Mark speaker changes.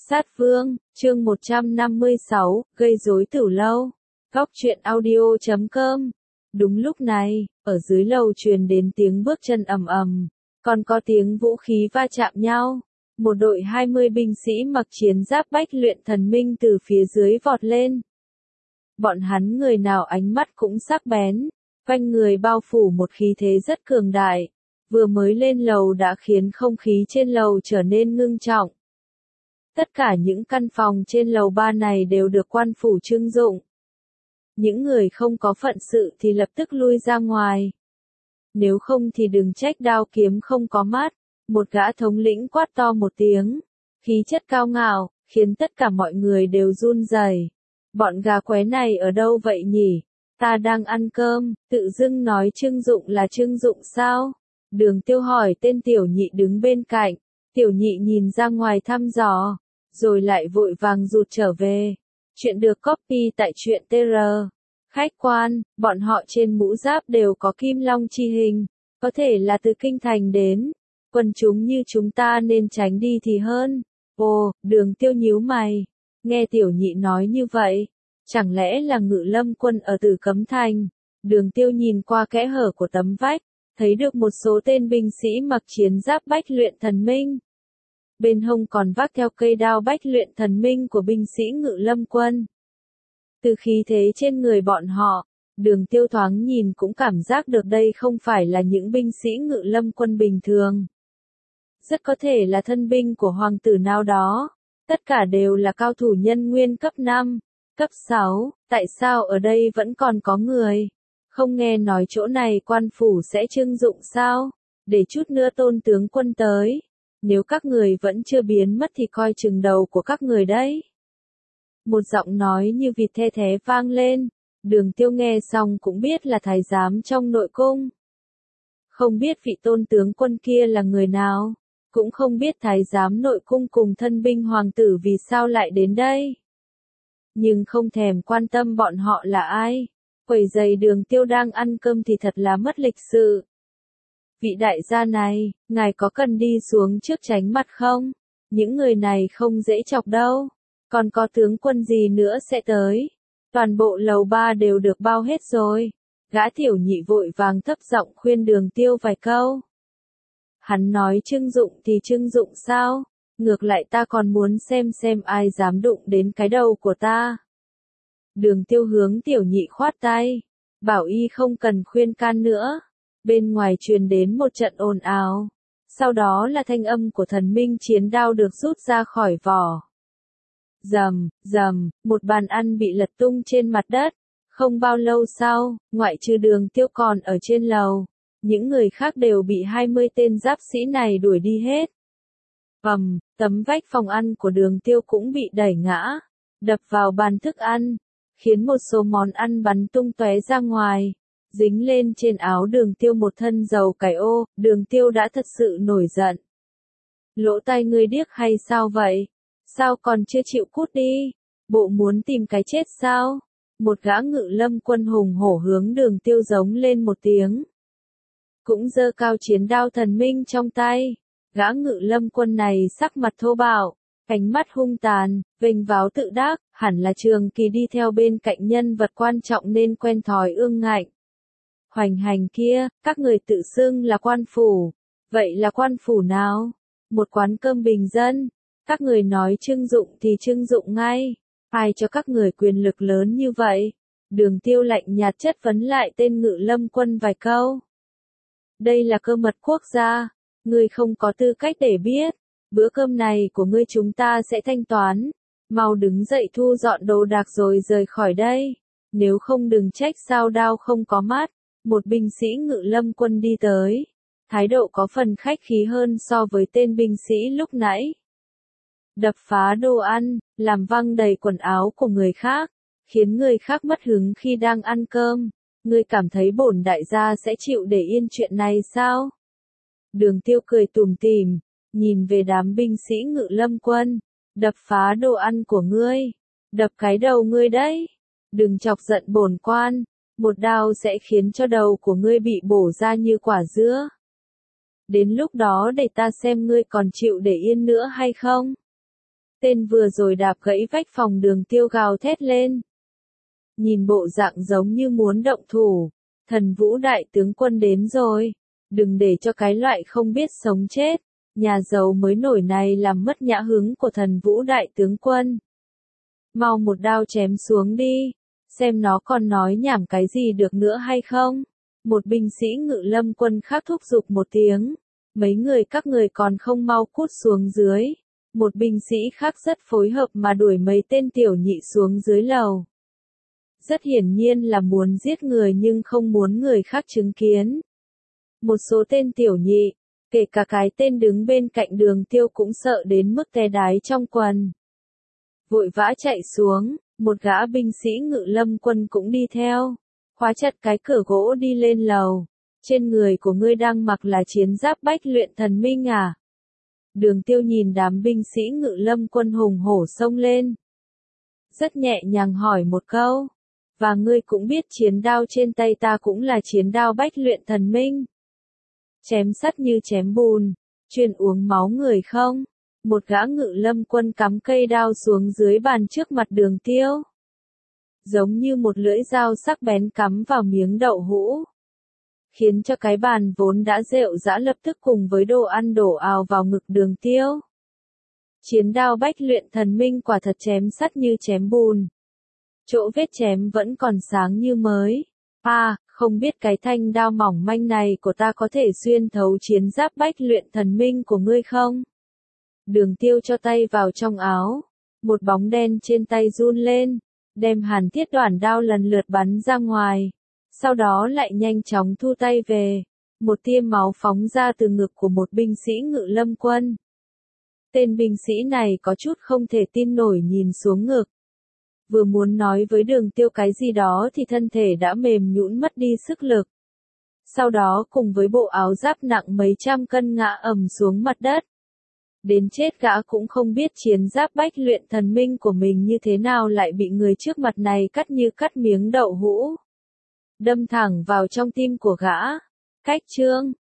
Speaker 1: Sát Vương, chương 156, gây rối Tử Lâu. Góc truyện audio.com. Đúng lúc này, ở dưới lầu truyền đến tiếng bước chân ầm ầm, còn có tiếng vũ khí va chạm nhau. Một đội 20 binh sĩ mặc chiến giáp bách luyện thần minh từ phía dưới vọt lên. Bọn hắn người nào ánh mắt cũng sắc bén, quanh người bao phủ một khí thế rất cường đại. Vừa mới lên lầu đã khiến không khí trên lầu trở nên ngưng trọng. Tất cả những căn phòng trên lầu 3 này đều được quan phủ trưng dụng. Những người không có phận sự thì lập tức lui ra ngoài. Nếu không thì đừng trách đao kiếm không có mắt. Một gã thống lĩnh quát to một tiếng. Khí chất cao ngạo, khiến tất cả mọi người đều run rẩy. Bọn gà qué này ở đâu vậy nhỉ? Ta đang ăn cơm, tự dưng nói trưng dụng là trưng dụng sao? Đường Tiêu hỏi tên tiểu nhị đứng bên cạnh. Tiểu nhị nhìn ra ngoài thăm dò, rồi lại vội vàng rụt trở về. Chuyện được copy tại truyện TR. Khách quan, bọn họ trên mũ giáp đều có kim long chi hình, có thể là từ kinh thành đến. Quần chúng như chúng ta nên tránh đi thì hơn. Ồ, Đường Tiêu nhíu mày. Nghe tiểu nhị nói như vậy, chẳng lẽ là Ngự Lâm quân ở Tử Cấm Thành? Đường Tiêu nhìn qua kẽ hở của tấm vách, thấy được một số tên binh sĩ mặc chiến giáp bách luyện thần minh. Bên hông còn vác theo cây đao bách luyện thần minh của binh sĩ Ngự Lâm quân. Từ khí thế trên người bọn họ, Đường Tiêu thoáng nhìn cũng cảm giác được đây không phải là những binh sĩ Ngự Lâm quân bình thường. Rất có thể là thân binh của hoàng tử nào đó. Tất cả đều là cao thủ nhân nguyên cấp 5, cấp 6, tại sao ở đây vẫn còn có người? Không nghe nói chỗ này quan phủ sẽ trưng dụng sao? Để chút nữa Tôn tướng quân tới. Nếu các người vẫn chưa biến mất thì coi chừng đầu của các người đấy. Một giọng nói như vịt the thé vang lên. Đường Tiêu nghe xong cũng biết là thái giám trong nội cung. Không biết vị tôn tướng quân kia là người nào. Cũng không biết thái giám nội cung cùng thân binh hoàng tử vì sao lại đến đây. Nhưng không thèm quan tâm bọn họ là ai. Quẩy giày Đường Tiêu đang ăn cơm thì thật là mất lịch sự. Vị đại gia này, ngài có cần đi xuống trước tránh mặt không? Những người này không dễ chọc đâu. Còn có tướng quân gì nữa sẽ tới. Toàn bộ lầu 3 đều được bao hết rồi. Gã tiểu nhị vội vàng thấp giọng khuyên Đường Tiêu vài câu. Hắn nói trưng dụng thì trưng dụng sao? Ngược lại ta còn muốn xem ai dám đụng đến cái đầu của ta. Đường Tiêu hướng tiểu nhị khoát tay. Bảo y không cần khuyên can nữa. Bên ngoài truyền đến một trận ồn ào. Sau đó là thanh âm của thần minh chiến đao được rút ra khỏi vỏ. Rầm, rầm, một bàn ăn bị lật tung trên mặt đất. Không bao lâu sau, ngoại trừ Đường Tiêu còn ở trên lầu. Những người khác đều bị 20 tên giáp sĩ này đuổi đi hết. Tấm vách phòng ăn của Đường Tiêu cũng bị đẩy ngã, đập vào bàn thức ăn, khiến một số món ăn bắn tung tóe ra ngoài, dính lên trên áo Đường Tiêu một thân dầu cải ô. Đường Tiêu đã thật sự nổi giận. Lỗ tai ngươi điếc hay sao vậy? Sao còn chưa chịu cút đi? Bộ muốn tìm cái chết sao? Một gã Ngự Lâm quân hùng hổ hướng Đường Tiêu giống lên một tiếng. Cũng giơ cao chiến đao thần minh trong tay. Gã Ngự Lâm quân này sắc mặt thô bạo, ánh mắt hung tàn, vênh váo tự đắc, hẳn là Trường Kỳ đi theo bên cạnh nhân vật quan trọng nên quen thói ương ngạnh. Hoành hành kia, các người tự xưng là quan phủ. Vậy là quan phủ nào? Một quán cơm bình dân. Các người nói trưng dụng thì trưng dụng ngay. Ai cho các người quyền lực lớn như vậy? Đường Tiêu lạnh nhạt chất vấn lại tên Ngự Lâm quân vài câu. Đây là cơ mật quốc gia. Ngươi không có tư cách để biết. Bữa cơm này của ngươi chúng ta sẽ thanh toán. Mau đứng dậy thu dọn đồ đạc rồi rời khỏi đây. Nếu không đừng trách sao đao không có mắt. Một binh sĩ Ngự Lâm quân đi tới. Thái độ có phần khách khí hơn so với tên binh sĩ lúc nãy. Đập phá đồ ăn, làm văng đầy quần áo của người khác, khiến người khác mất hứng khi đang ăn cơm. Ngươi cảm thấy bổn đại gia sẽ chịu để yên chuyện này sao? Đường Tiêu cười tủm tỉm, nhìn về đám binh sĩ Ngự Lâm quân. Đập phá đồ ăn của ngươi. Đập cái đầu ngươi đấy. Đừng chọc giận bổn quan. Một đao sẽ khiến cho đầu của ngươi bị bổ ra như quả dứa. Đến lúc đó để ta xem ngươi còn chịu để yên nữa hay không. Tên vừa rồi đạp gãy vách phòng Đường Tiêu gào thét lên. Nhìn bộ dạng giống như muốn động thủ. Thần Vũ đại tướng quân đến rồi. Đừng để cho cái loại không biết sống chết. Nhà giàu mới nổi này làm mất nhã hứng của Thần Vũ đại tướng quân. Mau một đao chém xuống đi. Xem nó còn nói nhảm cái gì được nữa hay không. Một binh sĩ Ngự Lâm quân khác thúc giục một tiếng. Mấy người các người còn không mau cút xuống dưới. Một binh sĩ khác rất phối hợp mà đuổi mấy tên tiểu nhị xuống dưới lầu. Rất hiển nhiên là muốn giết người nhưng không muốn người khác chứng kiến. Một số tên tiểu nhị, kể cả cái tên đứng bên cạnh Đường Tiêu cũng sợ đến mức té đái trong quần. Vội vã chạy xuống, một gã binh sĩ Ngự Lâm quân cũng đi theo. Khóa chặt cái cửa gỗ đi lên lầu. Trên người của ngươi đang mặc là chiến giáp Bách Luyện Thần Minh à? Đường Tiêu nhìn đám binh sĩ Ngự Lâm quân hùng hổ xông lên. Rất nhẹ nhàng hỏi một câu. Và ngươi cũng biết chiến đao trên tay ta cũng là chiến đao Bách Luyện Thần Minh. Chém sắt như chém bùn, chuyên uống máu người không? Một gã Ngự Lâm quân cắm cây đao xuống dưới bàn trước mặt Đường Tiêu. Giống như một lưỡi dao sắc bén cắm vào miếng đậu hũ. Khiến cho cái bàn vốn đã rệu rã lập tức cùng với đồ ăn đổ ào vào ngực Đường Tiêu. Chiến đao Bách Luyện Thần Minh quả thật chém sắt như chém bùn. Chỗ vết chém vẫn còn sáng như mới. Không biết cái thanh đao mỏng manh này của ta có thể xuyên thấu chiến giáp Bách Luyện Thần Minh của ngươi không? Đường Tiêu cho tay vào trong áo. Một bóng đen trên tay run lên, đem hàn thiết đoản đao lần lượt bắn ra ngoài. Sau đó lại nhanh chóng thu tay về. Một tia máu phóng ra từ ngực của một binh sĩ Ngự Lâm quân. Tên binh sĩ này có chút không thể tin nổi nhìn xuống ngực. Vừa muốn nói với Đường Tiêu cái gì đó thì thân thể đã mềm nhũn mất đi sức lực. Sau đó cùng với bộ áo giáp nặng mấy trăm cân ngã ầm xuống mặt đất. Đến chết gã cũng không biết chiến giáp Bách Luyện Thần Minh của mình như thế nào lại bị người trước mặt này cắt như cắt miếng đậu hũ. Đâm thẳng vào trong tim của gã. Cách chương